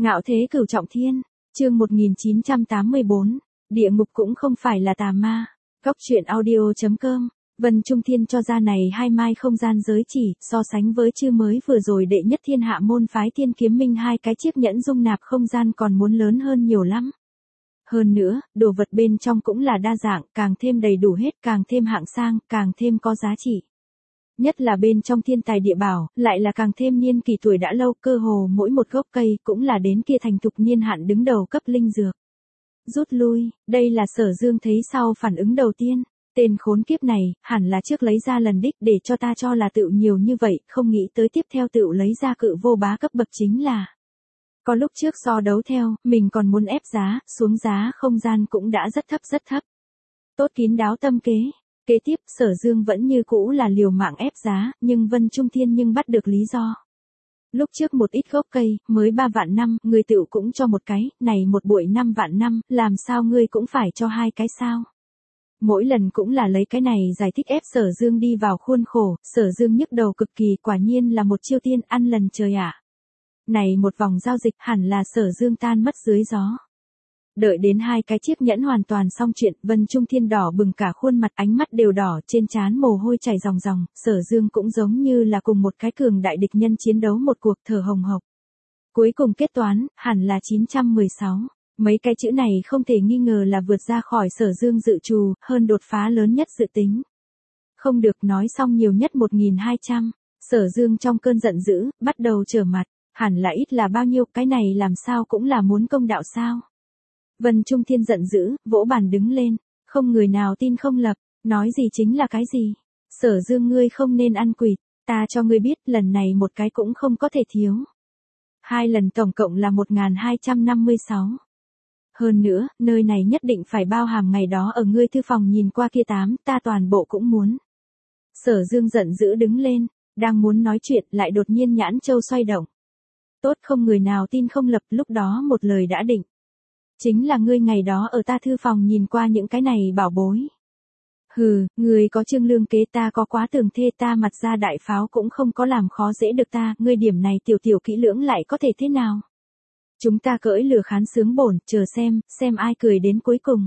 Ngạo thế cửu trọng thiên, chương 1984, địa ngục cũng không phải là tà ma. Góc truyện audio.com, Vân Trung Thiên cho ra này hai mai không gian giới chỉ, so sánh với chư mới vừa rồi đệ nhất thiên hạ môn phái Thiên Kiếm Minh hai cái chiếc nhẫn dung nạp không gian còn muốn lớn hơn nhiều lắm. Hơn nữa, đồ vật bên trong cũng là đa dạng, càng thêm đầy đủ hết, càng thêm hạng sang, càng thêm có giá trị. Nhất là bên trong thiên tài địa bảo, lại là càng thêm niên kỳ tuổi đã lâu, cơ hồ mỗi một gốc cây cũng là đến kia thành thục niên hạn đứng đầu cấp linh dược. Rút lui, đây là Sở Dương thấy sau phản ứng đầu tiên, tên khốn kiếp này, hẳn là trước lấy ra lần đích để cho ta cho là tựu nhiều như vậy, không nghĩ tới tiếp theo tựu lấy ra cự vô bá cấp bậc chính là. Có lúc trước so đấu theo, mình còn muốn ép giá, xuống giá không gian cũng đã rất thấp. Tốt kín đáo tâm kế. Kế tiếp, Sở Dương vẫn như cũ là liều mạng ép giá, nhưng Vân Trung Thiên nhưng bắt được lý do. Lúc trước một ít gốc cây, mới 3 vạn năm, ngươi tựu cũng cho một cái, này một bụi 5 vạn năm, làm sao ngươi cũng phải cho hai cái sao? Mỗi lần cũng là lấy cái này giải thích ép Sở Dương đi vào khuôn khổ, Sở Dương nhức đầu cực kỳ, quả nhiên là một chiêu tiên ăn lần trời ạ. Này một vòng giao dịch hẳn là Sở Dương tan mất dưới gió. Đợi đến hai cái chiếc nhẫn hoàn toàn xong chuyện, Vân Trung Thiên đỏ bừng cả khuôn mặt, ánh mắt đều đỏ, trên trán mồ hôi chảy ròng ròng, Sở Dương cũng giống như là cùng một cái cường đại địch nhân chiến đấu một cuộc thở hồng hộc. Cuối cùng kết toán, hẳn là 916. Mấy cái chữ này không thể nghi ngờ là vượt ra khỏi Sở Dương dự trù, hơn đột phá lớn nhất dự tính. Không được nói xong nhiều nhất 1200, Sở Dương trong cơn giận dữ, bắt đầu trở mặt, hẳn là ít là bao nhiêu, cái này làm sao cũng là muốn công đạo sao. Vân Trung Thiên giận dữ, vỗ bàn đứng lên, không người nào tin không lập, nói gì chính là cái gì. Sở Dương ngươi không nên ăn quỵt, ta cho ngươi biết lần này một cái cũng không có thể thiếu. Hai lần tổng cộng là 1256. Hơn nữa, nơi này nhất định phải bao hàm ngày đó ở ngươi thư phòng nhìn qua kia 8, ta toàn bộ cũng muốn. Sở Dương giận dữ đứng lên, đang muốn nói chuyện lại đột nhiên nhãn châu xoay động. Tốt không người nào tin không lập, lúc đó một lời đã định. Chính là ngươi ngày đó ở ta thư phòng nhìn qua những cái này bảo bối. Hừ, ngươi có trương lương kế, ta có quá tường thê, ta mặt ra đại pháo cũng không có làm khó dễ được ta, ngươi điểm này tiểu kỹ lưỡng lại có thể thế nào? Chúng ta cưỡi lừa khán sướng bổn, chờ xem ai cười đến cuối cùng.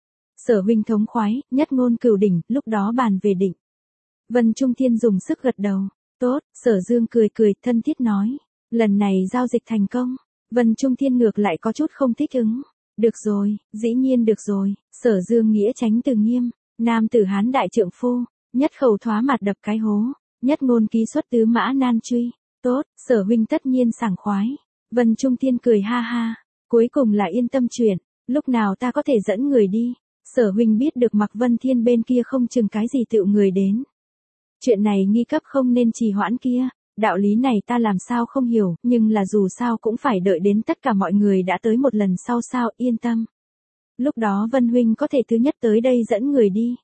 Sở huynh thống khoái, nhất ngôn cửu đỉnh, lúc đó bàn về định. Vân Trung Thiên dùng sức gật đầu, tốt, Sở Dương cười, thân thiết nói, lần này giao dịch thành công. Vân Trung Thiên ngược lại có chút không thích ứng. Được rồi, dĩ nhiên được rồi, Sở Dương nghĩa tránh từ nghiêm, nam tử hán đại trượng phu, nhất khẩu thoá mặt đập cái hố, nhất ngôn ký xuất tứ mã nan truy, tốt, Sở huynh tất nhiên sảng khoái. Vân Trung Thiên cười ha ha, cuối cùng là yên tâm chuyện, lúc nào ta có thể dẫn người đi, Sở huynh biết được Mạc Vân Thiên bên kia không chừng cái gì tựu người đến. Chuyện này nghi cấp không nên trì hoãn kia. Đạo lý này ta làm sao không hiểu, nhưng là dù sao cũng phải đợi đến tất cả mọi người đã tới một lần sau sao, yên tâm. Lúc đó Vân huynh có thể thứ nhất tới đây dẫn người đi.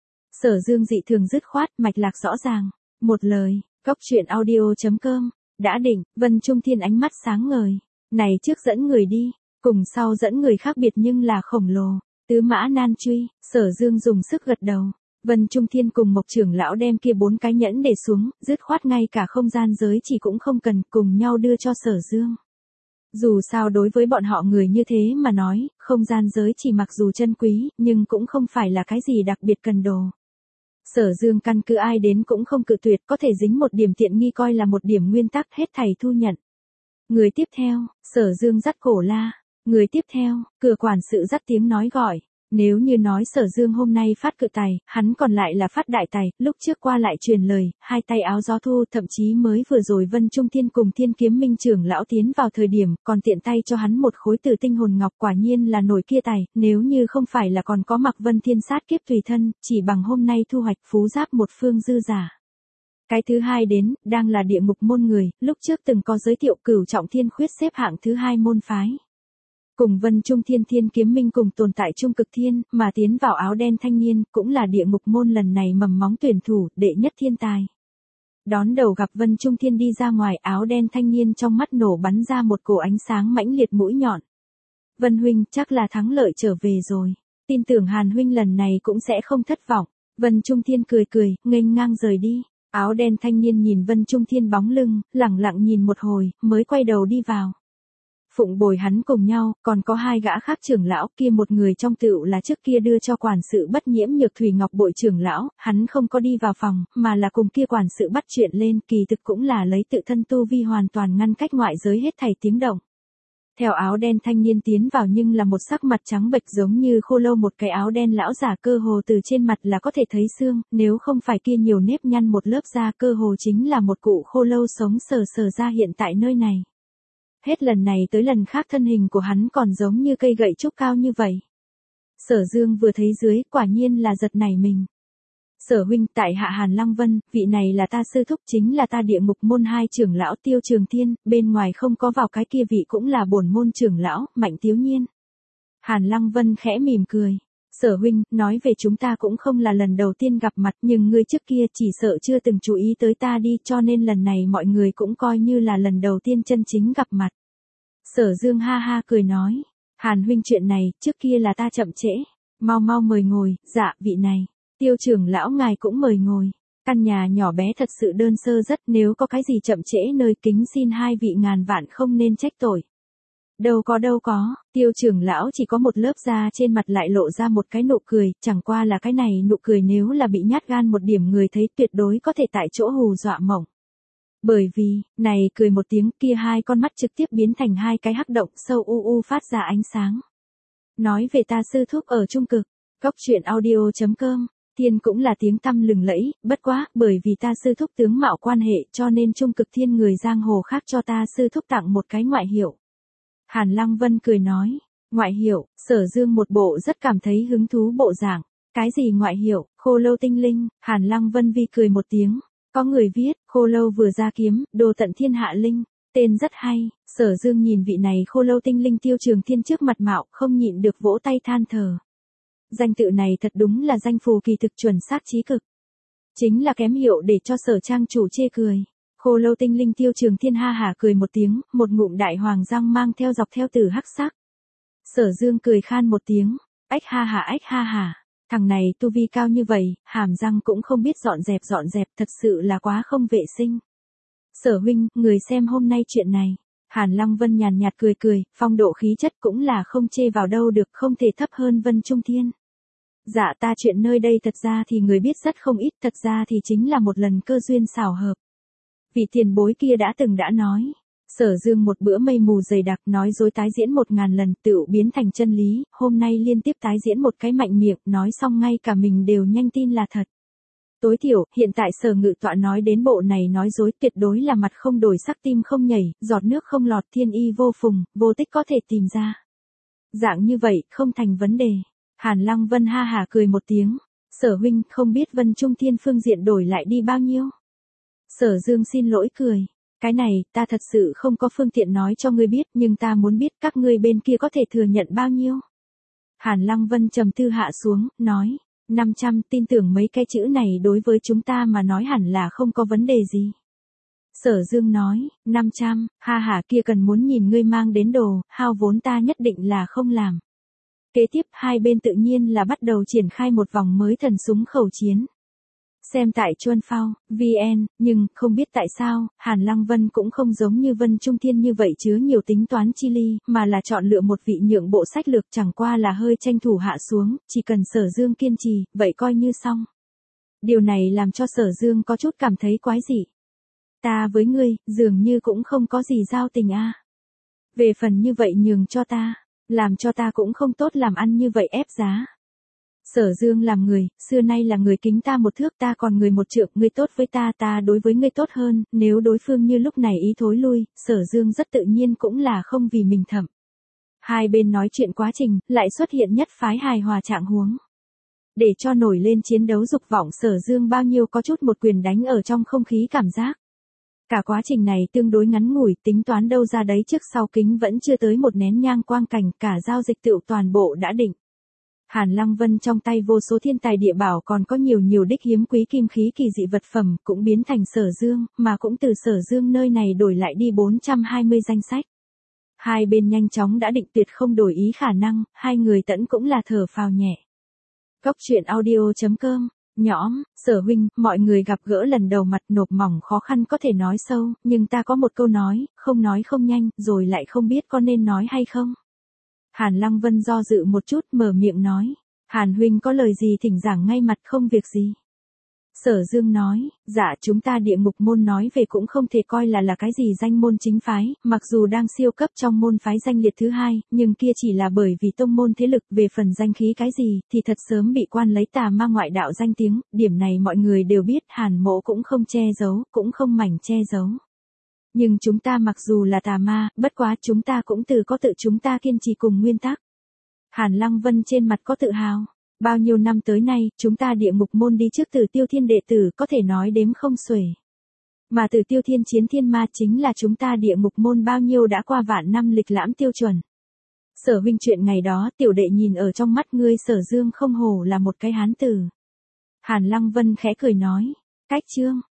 Sở Dương dị thường dứt khoát, mạch lạc rõ ràng. Một lời, góc truyện audio.com, đã định, Vân Trung Thiên ánh mắt sáng ngời. Này trước dẫn người đi, cùng sau dẫn người khác biệt nhưng là khổng lồ. Tứ mã nan truy, Sở Dương dùng sức gật đầu. Vân Trung Thiên cùng Mộc trưởng lão đem kia 4 cái nhẫn để xuống, dứt khoát ngay cả không gian giới chỉ cũng không cần, cùng nhau đưa cho Sở Dương. Dù sao đối với bọn họ người như thế mà nói, không gian giới chỉ mặc dù chân quý, nhưng cũng không phải là cái gì đặc biệt cần đồ. Sở Dương căn cứ ai đến cũng không cự tuyệt, có thể dính một điểm tiện nghi coi là một điểm nguyên tắc, hết thảy thu nhận. Người tiếp theo, Sở Dương dắt cổ la. Người tiếp theo, cửa quản sự dắt tiếng nói gọi. Nếu như nói Sở Dương hôm nay phát cự tài, hắn còn lại là phát đại tài, lúc trước qua lại truyền lời, hai tay áo gió thu, thậm chí mới vừa rồi Vân Trung Thiên cùng Thiên Kiếm Minh trưởng lão tiến vào thời điểm, còn tiện tay cho hắn một khối tử tinh hồn ngọc, quả nhiên là nổi kia tài, nếu như không phải là còn có Mạc Vân Thiên sát kiếp tùy thân, chỉ bằng hôm nay thu hoạch phú giáp một phương dư giả. Cái thứ hai đến, đang là địa ngục môn người, lúc trước từng có giới thiệu Cửu Trọng Thiên khuyết xếp hạng thứ 2 môn phái. Cùng Vân Trung Thiên Thiên Kiếm Minh cùng tồn tại trung cực thiên, mà tiến vào áo đen thanh niên, cũng là địa ngục môn lần này mầm móng tuyển thủ, đệ nhất thiên tài. Đón đầu gặp Vân Trung Thiên đi ra ngoài, áo đen thanh niên trong mắt nổ bắn ra một cổ ánh sáng mãnh liệt mũi nhọn. Vân huynh, chắc là thắng lợi trở về rồi. Tin tưởng Hàn huynh lần này cũng sẽ không thất vọng. Vân Trung Thiên cười, nghênh ngang rời đi. Áo đen thanh niên nhìn Vân Trung Thiên bóng lưng, lẳng lặng nhìn một hồi, mới quay đầu đi vào. Phụng bồi hắn cùng nhau, còn có hai gã khác trưởng lão, kia một người trong tựu là trước kia đưa cho quản sự bất nhiễm Nhược Thủy Ngọc bội trưởng lão, hắn không có đi vào phòng, mà là cùng kia quản sự bắt chuyện lên, kỳ thực cũng là lấy tự thân tu vi hoàn toàn ngăn cách ngoại giới hết thảy tiếng động. Theo áo đen thanh niên tiến vào nhưng là một sắc mặt trắng bệch giống như khô lâu, một cái áo đen lão giả cơ hồ từ trên mặt là có thể thấy xương, nếu không phải kia nhiều nếp nhăn một lớp da cơ hồ chính là một cụ khô lâu sống sờ sờ ra hiện tại nơi này. Hết lần này tới lần khác thân hình của hắn còn giống như cây gậy trúc cao như vậy. Sở Dương vừa thấy dưới, quả nhiên là giật nảy mình. Sở huynh, tại hạ Hàn Lăng Vân, vị này là ta sư thúc, chính là ta Địa Ngục môn hai trưởng lão Tiêu Trường Thiên, bên ngoài không có vào cái kia vị cũng là bổn môn trưởng lão, Mạnh Tiếu Nhiên. Hàn Lăng Vân khẽ mỉm cười. Sở huynh, nói về chúng ta cũng không là lần đầu tiên gặp mặt, nhưng ngươi trước kia chỉ sợ chưa từng chú ý tới ta đi, cho nên lần này mọi người cũng coi như là lần đầu tiên chân chính gặp mặt. Sở Dương ha ha cười nói, Hàn huynh, chuyện này, trước kia là ta chậm trễ, mau mau mời ngồi. Dạ, vị này, Tiêu trưởng lão ngài cũng mời ngồi. Căn nhà nhỏ bé thật sự đơn sơ rất, nếu có cái gì chậm trễ nơi, kính xin hai vị ngàn vạn không nên trách tội. Đâu có, Tiêu trưởng lão chỉ có một lớp da trên mặt lại lộ ra một cái nụ cười, chẳng qua là cái này nụ cười nếu là bị nhát gan một điểm người thấy tuyệt đối có thể tại chỗ hù dọa mộng. Bởi vì, này cười một tiếng, kia hai con mắt trực tiếp biến thành hai cái hắc động sâu u phát ra ánh sáng. Nói về ta sư thúc ở Trung Cực, góc truyện audio.com, Thiên cũng là tiếng tăm lừng lẫy, bất quá, bởi vì ta sư thúc tướng mạo quan hệ cho nên Trung Cực Thiên người giang hồ khác cho ta sư thúc tặng một cái ngoại hiệu. Hàn Lăng Vân cười nói, ngoại hiệu. Sở Dương một bộ rất cảm thấy hứng thú bộ dạng. Cái gì ngoại hiệu? Khô lâu tinh linh. Hàn Lăng Vân vi cười một tiếng. Có người viết, khô lâu vừa ra kiếm, đồ tận thiên hạ linh. Tên rất hay. Sở Dương nhìn vị này khô lâu tinh linh Tiêu Trường Thiên trước mặt mạo, không nhịn được vỗ tay than thở. Danh tự này thật đúng là danh phù kỳ thực chuẩn xác chí cực. Chính là kém hiệu để cho Sở trang chủ chê cười. Khô lâu tinh linh Tiêu Trường Thiên ha hả cười một tiếng, một ngụm đại hoàng răng mang theo dọc theo từ hắc sắc. Sở Dương cười khan một tiếng, ách ha hả, thằng này tu vi cao như vậy, hàm răng cũng không biết dọn dẹp, thật sự là quá không vệ sinh. Sở huynh, người xem hôm nay chuyện này. Hàn Lăng Vân nhàn nhạt cười, phong độ khí chất cũng là không chê vào đâu được, không thể thấp hơn Vân Trung Thiên. Dạ ta chuyện nơi đây thật ra thì người biết rất không ít, thật ra thì chính là một lần cơ duyên xảo hợp. Vị tiền bối kia đã nói. Sở Dương một bữa mây mù dày đặc nói dối tái diễn 1000 lần tựu biến thành chân lý, hôm nay liên tiếp tái diễn một cái mạnh miệng, nói xong ngay cả mình đều nhanh tin là thật. Tối thiểu, hiện tại Sở Ngự Tọa nói đến bộ này nói dối tuyệt đối là mặt không đổi sắc tim không nhảy, giọt nước không lọt thiên y vô phùng, vô tích có thể tìm ra. Dạng như vậy, không thành vấn đề. Hàn Lăng Vân ha hả cười một tiếng. Sở huynh, không biết Vân Trung Thiên phương diện đổi lại đi bao nhiêu? Sở Dương xin lỗi cười. Cái này, ta thật sự không có phương tiện nói cho ngươi biết, nhưng ta muốn biết các ngươi bên kia có thể thừa nhận bao nhiêu. Hàn Lăng Vân trầm tư hạ xuống, nói, 500, tin tưởng mấy cái chữ này đối với chúng ta mà nói hẳn là không có vấn đề gì. Sở Dương nói, 500, ha hả kia cần muốn nhìn ngươi mang đến đồ, hao vốn ta nhất định là không làm. Kế tiếp, hai bên tự nhiên là bắt đầu triển khai một vòng mới thần súng khẩu chiến. Xem tại Chuân Phao, VN, nhưng, không biết tại sao, Hàn Lăng Vân cũng không giống như Vân Trung Thiên như vậy chứa nhiều tính toán chi ly, mà là chọn lựa một vị nhượng bộ sách lược chẳng qua là hơi tranh thủ hạ xuống, chỉ cần Sở Dương kiên trì, vậy coi như xong. Điều này làm cho Sở Dương có chút cảm thấy quái dị. Ta với ngươi, dường như cũng không có gì giao tình a. Về phần như vậy nhường cho ta, làm cho ta cũng không tốt làm ăn như vậy ép giá. Sở Dương làm người, xưa nay là người kính ta một thước, ta còn người một trượng, ngươi tốt với ta, ta đối với ngươi tốt hơn, nếu đối phương như lúc này ý thối lui, Sở Dương rất tự nhiên cũng là không vì mình thầm. Hai bên nói chuyện quá trình, lại xuất hiện nhất phái hài hòa trạng huống. Để cho nổi lên chiến đấu dục vọng, Sở Dương bao nhiêu có chút một quyền đánh ở trong không khí cảm giác. Cả quá trình này tương đối ngắn ngủi, tính toán đâu ra đấy trước sau kính vẫn chưa tới một nén nhang quang cảnh, cả giao dịch tựu toàn bộ đã định. Hàn Lăng Vân trong tay vô số thiên tài địa bảo còn có nhiều đích hiếm quý kim khí kỳ dị vật phẩm cũng biến thành Sở Dương, mà cũng từ Sở Dương nơi này đổi lại đi 420 danh sách. Hai bên nhanh chóng đã định tuyệt không đổi ý khả năng, hai người tẫn cũng là thở phào nhẹ. Góc truyện audio.com Nhõm, Sở huynh, mọi người gặp gỡ lần đầu mặt nộp mỏng khó khăn có thể nói sâu, nhưng ta có một câu nói không nhanh, rồi lại không biết có nên nói hay không. Hàn Lăng Vân do dự một chút mở miệng nói. Hàn huynh có lời gì thỉnh giảng ngay mặt không việc gì. Sở Dương nói, dạ chúng ta địa ngục môn nói về cũng không thể coi là cái gì danh môn chính phái, mặc dù đang siêu cấp trong môn phái danh liệt thứ hai, nhưng kia chỉ là bởi vì tông môn thế lực về phần danh khí cái gì, thì thật sớm bị quan lấy tà ma ngoại đạo danh tiếng, điểm này mọi người đều biết, Hàn Mộ cũng không che giấu, cũng không mảnh che giấu. Nhưng chúng ta mặc dù là tà ma, bất quá chúng ta cũng có tự chúng ta kiên trì cùng nguyên tắc. Hàn Lăng Vân trên mặt có tự hào. Bao nhiêu năm tới nay, chúng ta địa ngục môn đi trước Tử Tiêu Thiên đệ tử có thể nói đếm không xuể. Mà Tử Tiêu Thiên chiến thiên ma chính là chúng ta địa ngục môn bao nhiêu đã qua vạn năm lịch lãm tiêu chuẩn. Sở huynh chuyện ngày đó tiểu đệ nhìn ở trong mắt ngươi Sở Dương không hổ là một cái hán tử. Hàn Lăng Vân khẽ cười nói, cách chương.